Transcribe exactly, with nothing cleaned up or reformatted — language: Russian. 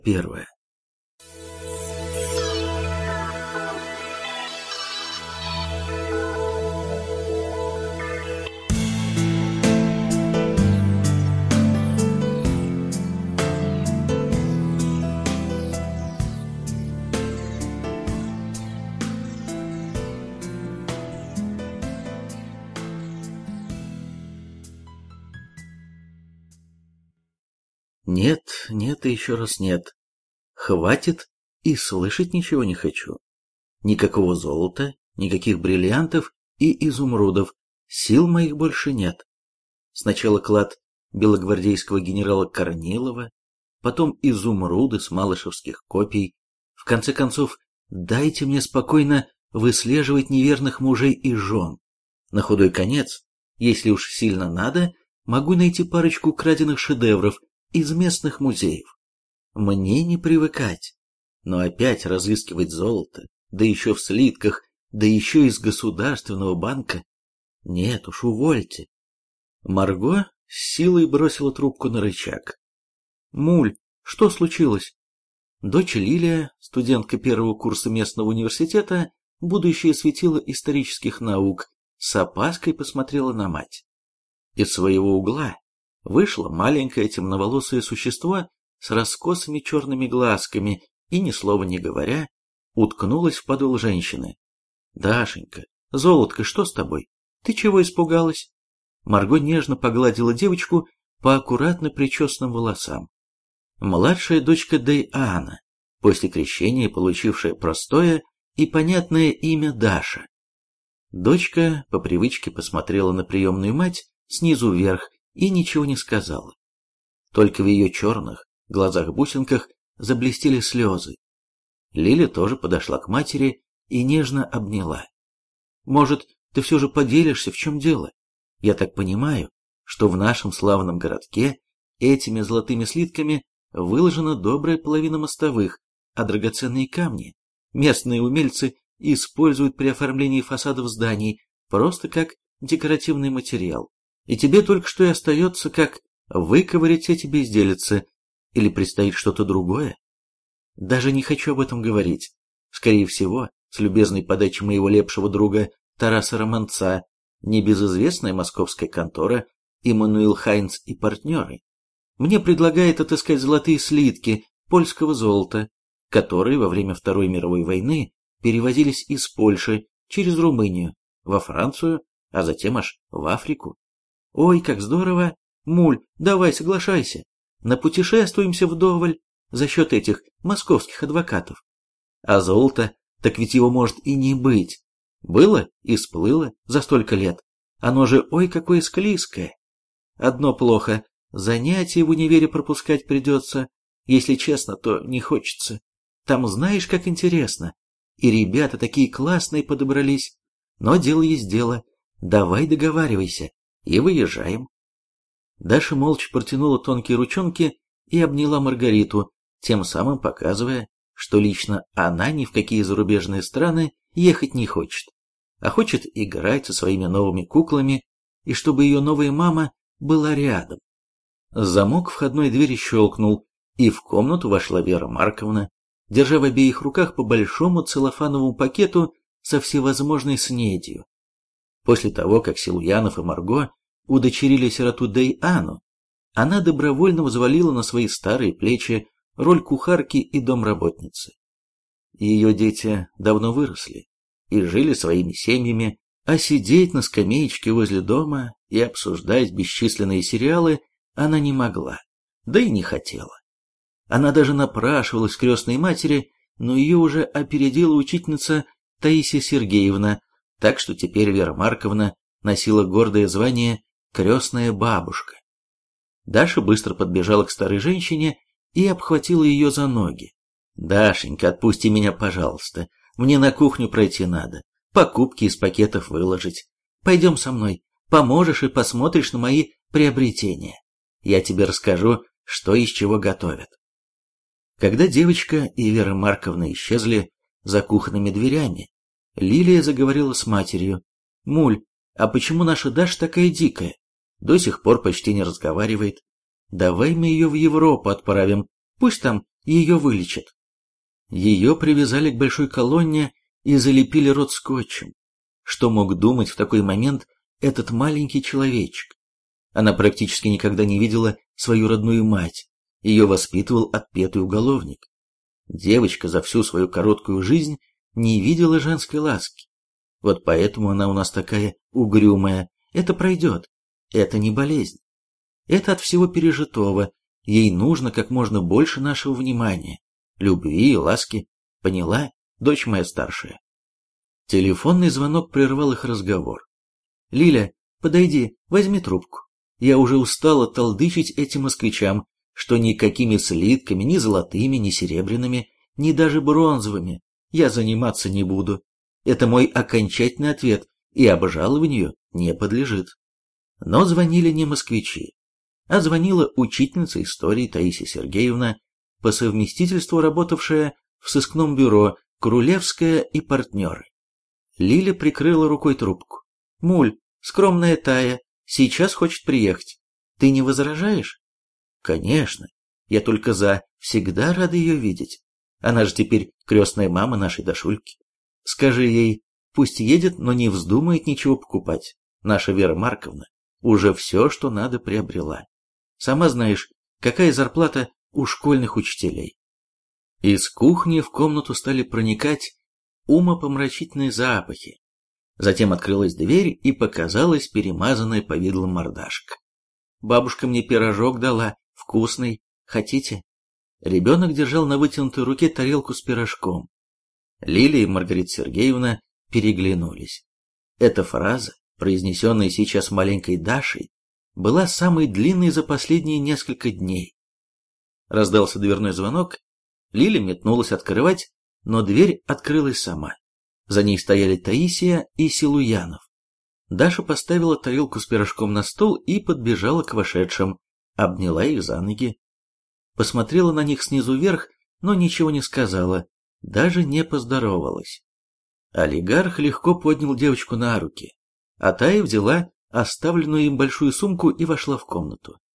Первое. Нет, нет и еще раз нет. Хватит, и слышать ничего не хочу. Никакого золота, никаких бриллиантов и изумрудов. Сил моих больше нет. Сначала клад белогвардейского генерала Корнилова, потом изумруды с малышевских копий. В конце концов, дайте мне спокойно выслеживать неверных мужей и жен. На худой конец, если уж сильно надо, могу найти парочку краденых шедевров из местных музеев. Мне не привыкать. Но опять разыскивать золото, да еще в слитках, да еще из государственного банка. Нет уж, увольте. Марго с силой бросила трубку на рычаг. «Муль, что случилось?» Дочь Лилия, студентка первого курса местного университета, будущее светило исторических наук, с опаской посмотрела на мать. Из своего угла вышло маленькое темноволосое существо с раскосыми черными глазками и, ни слова не говоря, уткнулась в подол женщины. «Дашенька, золотко, что с тобой? Ты чего испугалась?» Марго нежно погладила девочку по аккуратно причесанным волосам. Младшая дочка Дейана, после крещения получившая простое и понятное имя Даша. Дочка по привычке посмотрела на приемную мать снизу вверх и ничего не сказала. Только в ее черных глазах-бусинках заблестели слезы. Лиля тоже подошла к матери и нежно обняла. «Может, ты все же поделишься, в чем дело? Я так понимаю, что в нашем славном городке этими золотыми слитками выложена добрая половина мостовых, а драгоценные камни местные умельцы используют при оформлении фасадов зданий просто как декоративный материал. И тебе только что и остается, как выковырять эти безделицы, или предстоит что-то другое? Даже не хочу об этом говорить. Скорее всего, с любезной подачи моего лепшего друга Тараса Романца, небезызвестная московская контора Иммануил Хайнц и партнеры мне предлагает отыскать золотые слитки польского золота, которые во время Второй мировой войны перевозились из Польши через Румынию во Францию, а затем аж в Африку. Ой, как здорово! Муль, давай, соглашайся. Напутешествуемся вдоволь за счет этих московских адвокатов. А золото, так ведь его может и не быть. Было и сплыло за столько лет. Оно же ой какое склизкое. Одно плохо, занятия в универе пропускать придется. Если честно, то не хочется. Там знаешь, как интересно. И ребята такие классные подобрались. Но дело есть дело. Давай договаривайся. И выезжаем. Даша молча протянула тонкие ручонки и обняла Маргариту, тем самым показывая, что лично она ни в какие зарубежные страны ехать не хочет, а хочет играть со своими новыми куклами, и чтобы ее новая мама была рядом. Замок входной двери щелкнул, и в комнату вошла Вера Марковна, держа в обеих руках по большому целлофановому пакету со всевозможной снедью. После того, как Силуянов и Марго удочерили сироту Дейану, она добровольно взвалила на свои старые плечи роль кухарки и домработницы. Ее дети давно выросли и жили своими семьями, а сидеть на скамеечке возле дома и обсуждать бесчисленные сериалы она не могла, да и не хотела. Она даже напрашивалась к крестной матери, но ее уже опередила учительница Таисия Сергеевна, так что теперь Вера Марковна носила гордое звание «крестная бабушка». Даша быстро подбежала к старой женщине и обхватила ее за ноги. «Дашенька, отпусти меня, пожалуйста. Мне на кухню пройти надо, покупки из пакетов выложить. Пойдем со мной, поможешь и посмотришь на мои приобретения. Я тебе расскажу, что из чего готовят». Когда девочка и Вера Марковна исчезли за кухонными дверями, Лилия заговорила с матерью. «Муль, а почему наша Даша такая дикая? До сих пор почти не разговаривает. Давай мы ее в Европу отправим, пусть там ее вылечат. Ее привязали к большой колонне и залепили рот скотчем. Что мог думать в такой момент этот маленький человечек? Она практически никогда не видела свою родную мать, ее воспитывал отпетый уголовник. Девочка за всю свою короткую жизнь не видела женской ласки. Вот поэтому она у нас такая угрюмая. Это пройдет, это не болезнь. Это от всего пережитого, ей нужно как можно больше нашего внимания, любви и ласки. Поняла, дочь моя старшая? Телефонный звонок прервал их разговор. «Лиля, подойди, возьми трубку. Я уже устала толдычить этим москвичам, что никакими слитками, ни золотыми, ни серебряными, ни даже бронзовыми я заниматься не буду. Это мой окончательный ответ, и обжалованию не подлежит». Но звонили не москвичи, а звонила учительница истории Таисия Сергеевна, по совместительству работавшая в сыскном бюро Крулевская и партнеры. Лиля прикрыла рукой трубку. «Муль, скромная Тая, сейчас хочет приехать. Ты не возражаешь?» «Конечно. Я только за. Всегда рада ее видеть. Она же теперь крестная мама нашей Дашульки. Скажи ей, пусть едет, но не вздумает ничего покупать. Наша Вера Марковна уже все, что надо, приобрела. Сама знаешь, какая зарплата у школьных учителей». Из кухни в комнату стали проникать умопомрачительные запахи. Затем открылась дверь и показалась перемазанная повидлом мордашка. «Бабушка мне пирожок дала, вкусный. Хотите?» Ребенок держал на вытянутой руке тарелку с пирожком. Лиля и Маргарита Сергеевна переглянулись. Эта фраза, произнесенная сейчас маленькой Дашей, была самой длинной за последние несколько дней. Раздался дверной звонок, Лиля метнулась открывать, но дверь открылась сама. За ней стояли Таисия и Силуянов. Даша поставила тарелку с пирожком на стол и подбежала к вошедшим, обняла их за ноги. Посмотрела на них снизу вверх, но ничего не сказала, даже не поздоровалась. Олигарх легко поднял девочку на руки, а Тая взяла оставленную им большую сумку и вошла в комнату.